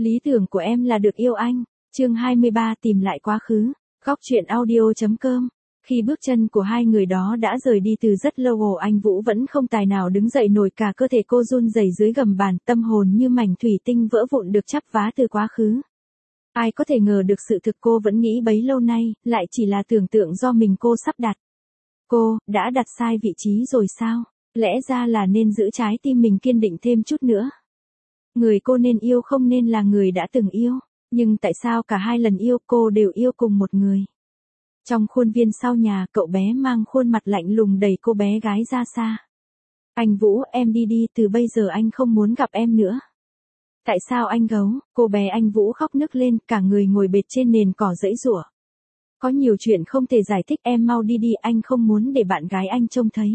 Lý tưởng của em là được yêu anh. Chương 23 tìm lại quá khứ. Góc truyện audio.com. Khi bước chân của hai người đó đã rời đi từ rất lâu, Hồ Anh Vũ vẫn không tài nào đứng dậy nổi, cả cơ thể cô run rẩy dưới gầm bàn, tâm hồn như mảnh thủy tinh vỡ vụn được chắp vá từ quá khứ. Ai có thể ngờ được sự thực cô vẫn nghĩ bấy lâu nay, lại chỉ là tưởng tượng do mình cô sắp đặt. Cô, đã đặt sai vị trí rồi sao? Lẽ ra là nên giữ trái tim mình kiên định thêm chút nữa. Người cô nên yêu không nên là người đã từng yêu, nhưng tại sao cả hai lần yêu cô đều yêu cùng một người? Trong khuôn viên sau nhà, cậu bé mang khuôn mặt lạnh lùng đẩy cô bé gái ra xa. Anh Vũ, em đi đi, từ bây giờ anh không muốn gặp em nữa. Tại sao anh Gấu? Cô bé anh Vũ khóc nức lên, cả người ngồi bệt trên nền cỏ giãy giụa. Có nhiều chuyện không thể giải thích, em mau đi đi, anh không muốn để bạn gái anh trông thấy.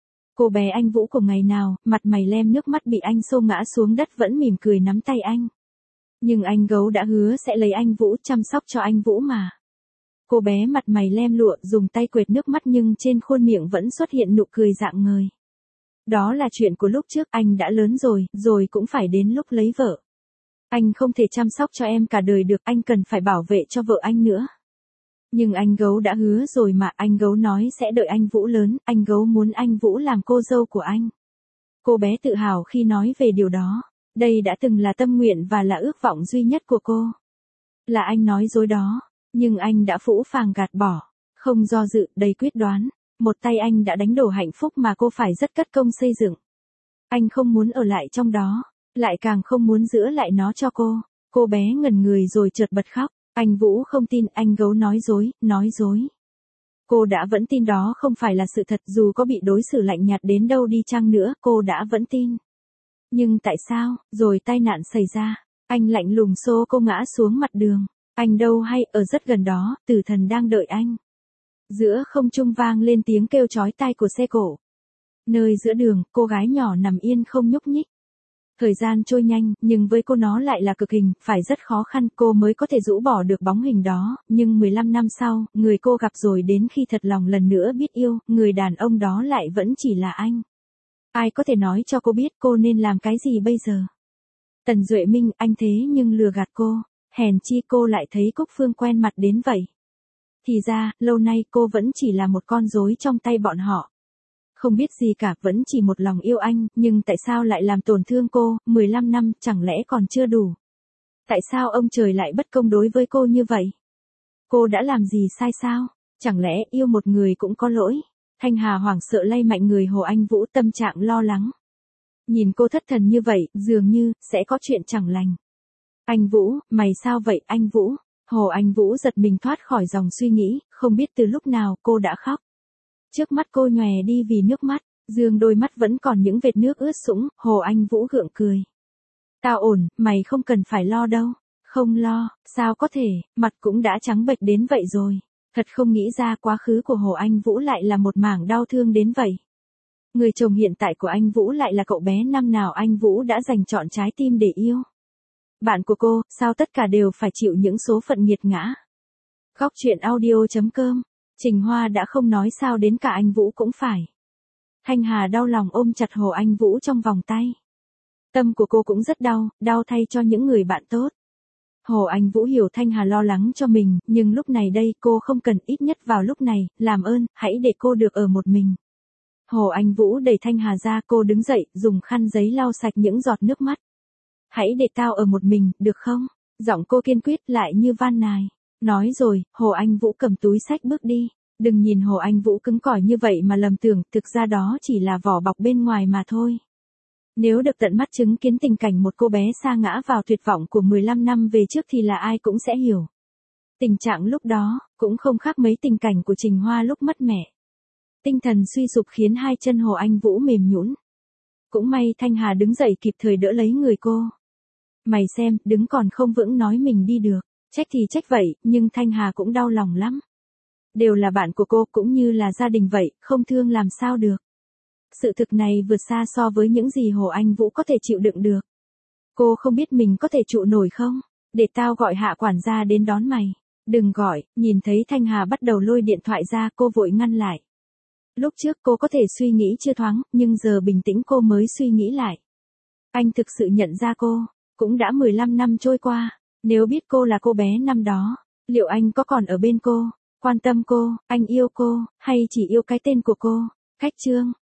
Cô bé anh Vũ của ngày nào, mặt mày lem nước mắt bị anh xô ngã xuống đất vẫn mỉm cười nắm tay anh. Nhưng anh Gấu đã hứa sẽ lấy anh Vũ, chăm sóc cho anh Vũ mà. Cô bé mặt mày lem lụa dùng tay quệt nước mắt nhưng trên khuôn miệng vẫn xuất hiện nụ cười rạng ngời. Đó là chuyện của lúc trước, anh đã lớn rồi cũng phải đến lúc lấy vợ. Anh không thể chăm sóc cho em cả đời được, anh cần phải bảo vệ cho vợ anh nữa. Nhưng anh Gấu đã hứa rồi mà, anh Gấu nói sẽ đợi anh Vũ lớn, anh Gấu muốn anh Vũ làm cô dâu của anh. Cô bé tự hào khi nói về điều đó. Đây đã từng là tâm nguyện và là ước vọng duy nhất của cô. Là anh nói dối đó, nhưng anh đã phũ phàng gạt bỏ, không do dự, đầy quyết đoán. Một tay anh đã đánh đổ hạnh phúc mà cô phải rất cất công xây dựng. Anh không muốn ở lại trong đó, lại càng không muốn giữ lại nó cho cô. Cô bé ngẩn người rồi chợt bật khóc. Anh Vũ không tin, anh Gấu nói dối. Cô đã vẫn tin đó không phải là sự thật, dù có bị đối xử lạnh nhạt đến đâu đi chăng nữa, cô đã vẫn tin. Nhưng tại sao, rồi tai nạn xảy ra, anh lạnh lùng xô cô ngã xuống mặt đường. Anh đâu hay, ở rất gần đó, Tử Thần đang đợi anh. Giữa không trung vang lên tiếng kêu chói tai của xe cổ. Nơi giữa đường, cô gái nhỏ nằm yên không nhúc nhích. Thời gian trôi nhanh, nhưng với cô nó lại là cực hình, phải rất khó khăn cô mới có thể rũ bỏ được bóng hình đó, nhưng 15 năm sau, người cô gặp rồi đến khi thật lòng lần nữa biết yêu, người đàn ông đó lại vẫn chỉ là anh. Ai có thể nói cho cô biết cô nên làm cái gì bây giờ? Tần Duệ Minh, anh thế nhưng lừa gạt cô, hèn chi cô lại thấy Cúc Phương quen mặt đến vậy. Thì ra, lâu nay cô vẫn chỉ là một con rối trong tay bọn họ. Không biết gì cả, vẫn chỉ một lòng yêu anh, nhưng tại sao lại làm tổn thương cô, 15 năm, chẳng lẽ còn chưa đủ? Tại sao ông trời lại bất công đối với cô như vậy? Cô đã làm gì sai sao? Chẳng lẽ yêu một người cũng có lỗi? Thanh Hà hoảng sợ lay mạnh người Hồ Anh Vũ, tâm trạng lo lắng. Nhìn cô thất thần như vậy, dường như, sẽ có chuyện chẳng lành. Anh Vũ, mày sao vậy, anh Vũ? Hồ Anh Vũ giật mình thoát khỏi dòng suy nghĩ, không biết từ lúc nào cô đã khóc. Trước mắt cô nhòe đi vì nước mắt, dương đôi mắt vẫn còn những vệt nước ướt sũng, Hồ Anh Vũ gượng cười. Tao ổn, mày không cần phải lo đâu. Không lo, sao có thể, mặt cũng đã trắng bệch đến vậy rồi. Thật không nghĩ ra quá khứ của Hồ Anh Vũ lại là một mảng đau thương đến vậy. Người chồng hiện tại của anh Vũ lại là cậu bé năm nào anh Vũ đã dành trọn trái tim để yêu. Bạn của cô, sao tất cả đều phải chịu những số phận nghiệt ngã. Góc truyện audio.com. Trình Hoa đã không nói sao đến cả anh Vũ cũng phải. Thanh Hà đau lòng ôm chặt Hồ Anh Vũ trong vòng tay. Tâm của cô cũng rất đau, đau thay cho những người bạn tốt. Hồ Anh Vũ hiểu Thanh Hà lo lắng cho mình, nhưng lúc này đây cô không cần, ít nhất vào lúc này, làm ơn, hãy để cô được ở một mình. Hồ Anh Vũ đẩy Thanh Hà ra, cô đứng dậy, dùng khăn giấy lau sạch những giọt nước mắt. Hãy để tao ở một mình, được không? Giọng cô kiên quyết lại như van nài. Nói rồi, Hồ Anh Vũ cầm túi xách bước đi. Đừng nhìn Hồ Anh Vũ cứng cỏi như vậy mà lầm tưởng, thực ra đó chỉ là vỏ bọc bên ngoài mà thôi. Nếu được tận mắt chứng kiến tình cảnh một cô bé sa ngã vào tuyệt vọng của 15 năm về trước thì là ai cũng sẽ hiểu. Tình trạng lúc đó, cũng không khác mấy tình cảnh của Trình Hoa lúc mất mẹ. Tinh thần suy sụp khiến hai chân Hồ Anh Vũ mềm nhũn. Cũng may Thanh Hà đứng dậy kịp thời đỡ lấy người cô. Mày xem, đứng còn không vững nói mình đi được. Trách thì trách vậy, nhưng Thanh Hà cũng đau lòng lắm. Đều là bạn của cô, cũng như là gia đình vậy, không thương làm sao được. Sự thực này vượt xa so với những gì Hồ Anh Vũ có thể chịu đựng được. Cô không biết mình có thể trụ nổi không? Để tao gọi Hạ quản gia đến đón mày. Đừng gọi, nhìn thấy Thanh Hà bắt đầu lôi điện thoại ra, cô vội ngăn lại. Lúc trước cô có thể suy nghĩ chưa thoáng, nhưng giờ bình tĩnh cô mới suy nghĩ lại. Anh thực sự nhận ra cô. Cũng đã 15 năm trôi qua, nếu biết cô là cô bé năm đó, liệu anh có còn ở bên cô, quan tâm cô, anh yêu cô, hay chỉ yêu cái tên của cô? Cách chương